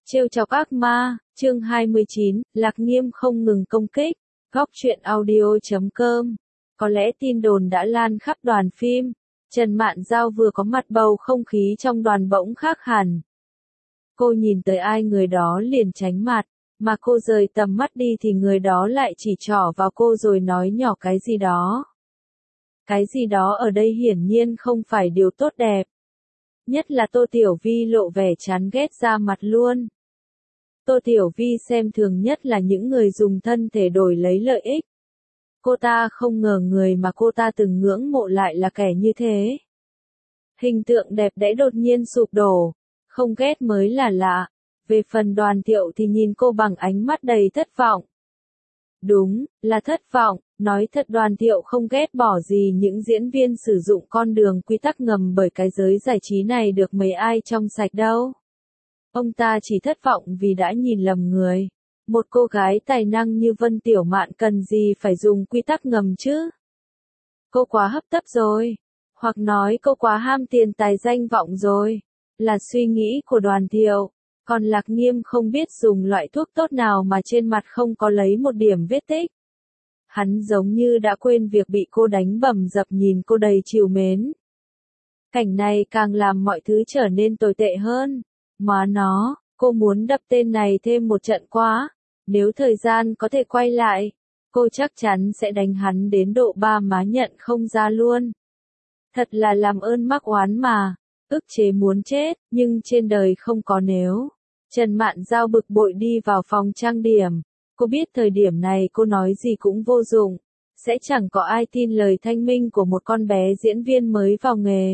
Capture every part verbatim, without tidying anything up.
Trêu chọc ác ma, chương hai mươi chín, Lạc Nghiêm không ngừng công kích. Góc truyện audio chấm com. Có lẽ tin đồn đã lan khắp đoàn phim. Trần Mạn Dao vừa có mặt bầu không khí trong đoàn bỗng khác hẳn. Cô nhìn tới ai người đó liền tránh mặt, mà cô rời tầm mắt đi thì người đó lại chỉ trỏ vào cô rồi nói nhỏ cái gì đó. Cái gì đó ở đây hiển nhiên không phải điều tốt đẹp. Nhất là Tô Tiểu Vi lộ vẻ chán ghét ra mặt luôn. Tô Tiểu Vi xem thường nhất là những người dùng thân thể đổi lấy lợi ích. Cô ta không ngờ người mà cô ta từng ngưỡng mộ lại là kẻ như thế. Hình tượng đẹp đẽ đột nhiên sụp đổ, không ghét mới là lạ. Về phần Đoàn Thiệu thì nhìn cô bằng ánh mắt đầy thất vọng. Đúng, là thất vọng, nói thật Đoàn Thiệu không ghét bỏ gì những diễn viên sử dụng con đường quy tắc ngầm bởi cái giới giải trí này được mấy ai trong sạch đâu. Ông ta chỉ thất vọng vì đã nhìn lầm người. Một cô gái tài năng như Vân Tiểu Mạn cần gì phải dùng quy tắc ngầm chứ? Cô quá hấp tấp rồi. Hoặc nói cô quá ham tiền tài danh vọng rồi. Là suy nghĩ của Đoàn Thiệu. Còn Lạc Nghiêm không biết dùng loại thuốc tốt nào mà trên mặt không có lấy một điểm vết tích. Hắn giống như đã quên việc bị cô đánh bầm dập nhìn cô đầy trìu mến. Cảnh này càng làm mọi thứ trở nên tồi tệ hơn. Má nó, cô muốn đập tên này thêm một trận quá. Nếu thời gian có thể quay lại, cô chắc chắn sẽ đánh hắn đến độ ba má nhận không ra luôn. Thật là làm ơn mắc oán mà, ức chế muốn chết, nhưng trên đời không có nếu. Trần Mạn Dao bực bội đi vào phòng trang điểm. Cô biết thời điểm này cô nói gì cũng vô dụng, sẽ chẳng có ai tin lời thanh minh của một con bé diễn viên mới vào nghề.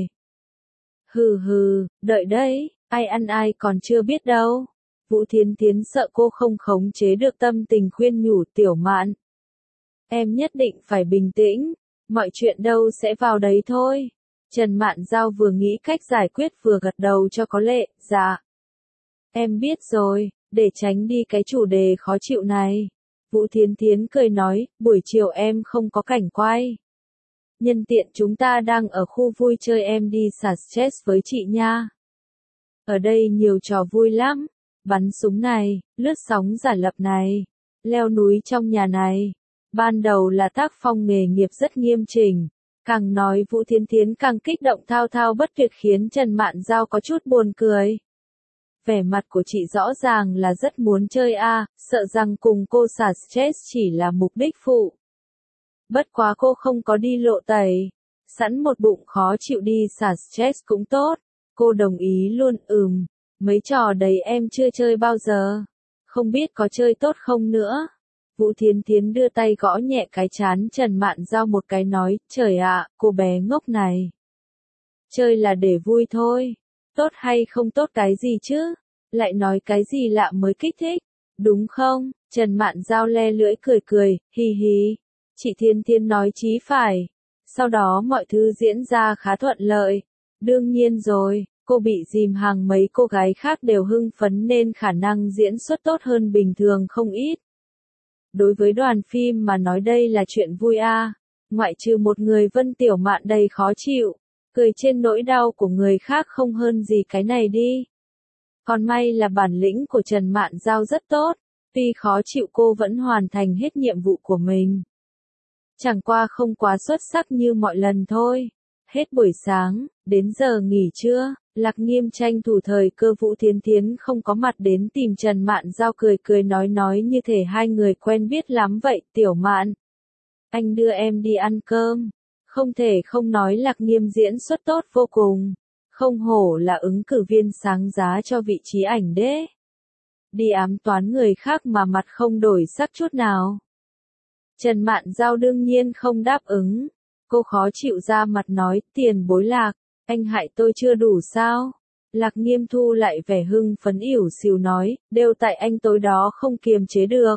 Hừ hừ, đợi đấy, ai ăn ai còn chưa biết đâu. Vũ Thiến Thiến sợ cô không khống chế được tâm tình khuyên nhủ Tiểu Mạn. Em nhất định phải bình tĩnh, mọi chuyện đâu sẽ vào đấy thôi. Trần Mạn Dao vừa nghĩ cách giải quyết vừa gật đầu cho có lệ, dạ. Em biết rồi, để tránh đi cái chủ đề khó chịu này. Vũ Thiến Thiến cười nói, buổi chiều em không có cảnh quay. Nhân tiện chúng ta đang ở khu vui chơi em đi xả stress với chị nha. Ở đây nhiều trò vui lắm. Bắn súng này, lướt sóng giả lập này, leo núi trong nhà này. Ban đầu là tác phong nghề nghiệp rất nghiêm chỉnh. Càng nói Vũ Thiến Thiến càng kích động thao thao bất tuyệt khiến Trần Mạn Dao có chút buồn cười. Vẻ mặt của chị rõ ràng là rất muốn chơi a, à, sợ rằng cùng cô xả stress chỉ là mục đích phụ. Bất quá cô không có đi lộ tẩy, sẵn một bụng khó chịu đi xả stress cũng tốt. Cô đồng ý luôn, ừm, mấy trò đấy em chưa chơi bao giờ, không biết có chơi tốt không nữa. Vũ Thiến Thiến đưa tay gõ nhẹ cái trán Trần Mạn Dao một cái nói, trời ạ, cô bé ngốc này. Chơi là để vui thôi. Tốt hay không tốt cái gì chứ? Lại nói cái gì lạ mới kích thích, đúng không? Trần Mạn Dao le lưỡi cười cười, hi hi. Chị Thiên Thiên nói chí phải. Sau đó mọi thứ diễn ra khá thuận lợi. Đương nhiên rồi, cô bị dìm hàng mấy cô gái khác đều hưng phấn nên khả năng diễn xuất tốt hơn bình thường không ít. Đối với đoàn phim mà nói đây là chuyện vui a, à. Ngoại trừ một người Vân Tiểu Mạn đầy khó chịu. Cười trên nỗi đau của người khác không hơn gì cái này đi. Còn may là bản lĩnh của Trần Mạn Dao rất tốt, tuy khó chịu cô vẫn hoàn thành hết nhiệm vụ của mình. Chẳng qua không quá xuất sắc như mọi lần thôi. Hết buổi sáng, đến giờ nghỉ trưa, Lạc Nghiêm tranh thủ thời cơ Vũ Thiến Thiến không có mặt đến tìm Trần Mạn Dao cười cười nói nói như thể hai người quen biết lắm vậy, Tiểu Mạn. Anh đưa em đi ăn cơm. Không thể không nói Lạc Nghiêm diễn xuất tốt vô cùng. Không hổ là ứng cử viên sáng giá cho vị trí ảnh đế. Đi ám toán người khác mà mặt không đổi sắc chút nào. Trần Mạn Dao đương nhiên không đáp ứng. Cô khó chịu ra mặt nói, tiền bối Lạc, anh hại tôi chưa đủ sao? Lạc Nghiêm thu lại vẻ hưng phấn ỉu xìu nói, đều tại anh tối đó không kiềm chế được.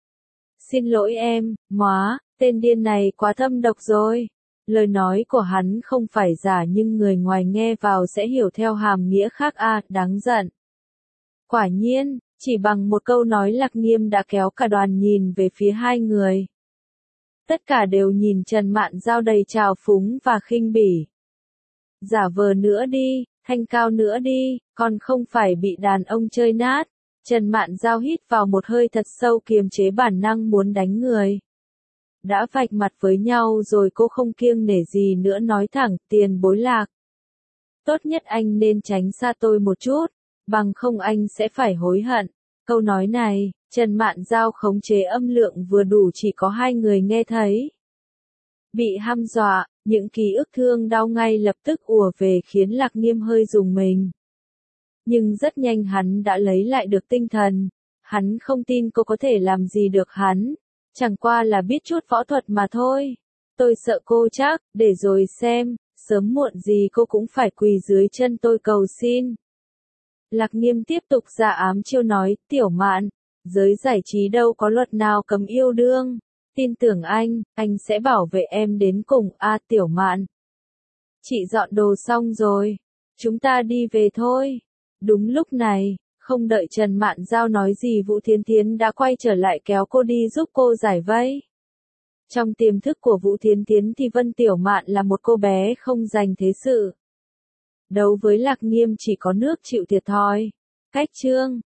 Xin lỗi em, móa, tên điên này quá thâm độc rồi. Lời nói của hắn không phải giả nhưng người ngoài nghe vào sẽ hiểu theo hàm nghĩa khác a, à, đáng giận. Quả nhiên, chỉ bằng một câu nói Lạc Nghiêm đã kéo cả đoàn nhìn về phía hai người. Tất cả đều nhìn Trần Mạn Dao đầy trào phúng và khinh bỉ. Giả vờ nữa đi, thanh cao nữa đi, còn không phải bị đàn ông chơi nát. Trần Mạn Giao hít vào một hơi thật sâu kiềm chế bản năng muốn đánh người. Đã vạch mặt với nhau rồi cô không kiêng nể gì nữa nói thẳng, tiền bối Lạc. Tốt nhất anh nên tránh xa tôi một chút, bằng không anh sẽ phải hối hận. Câu nói này, Trần Mạn Giao khống chế âm lượng vừa đủ chỉ có hai người nghe thấy. Bị hăm dọa, những ký ức thương đau ngay lập tức ùa về khiến Lạc Nghiêm hơi rùng mình. Nhưng rất nhanh hắn đã lấy lại được tinh thần. Hắn không tin cô có thể làm gì được hắn. Chẳng qua là biết chút võ thuật mà thôi. Tôi sợ cô chắc, để rồi xem, sớm muộn gì cô cũng phải quỳ dưới chân tôi cầu xin. Lạc Nghiêm tiếp tục ra ám chiêu nói, Tiểu Mạn, giới giải trí đâu có luật nào cấm yêu đương. Tin tưởng anh, anh sẽ bảo vệ em đến cùng, a à, Tiểu Mạn. Chị dọn đồ xong rồi. Chúng ta đi về thôi. Đúng lúc này, không đợi Trần Mạn Giao nói gì Vũ Thiến Thiến đã quay trở lại kéo cô đi giúp cô giải vây. Trong tiềm thức của Vũ Thiến Thiến thì Vân Tiểu Mạn là một cô bé không dành thế sự. Đấu với Lạc Nghiêm chỉ có nước chịu thiệt thòi. Cách chương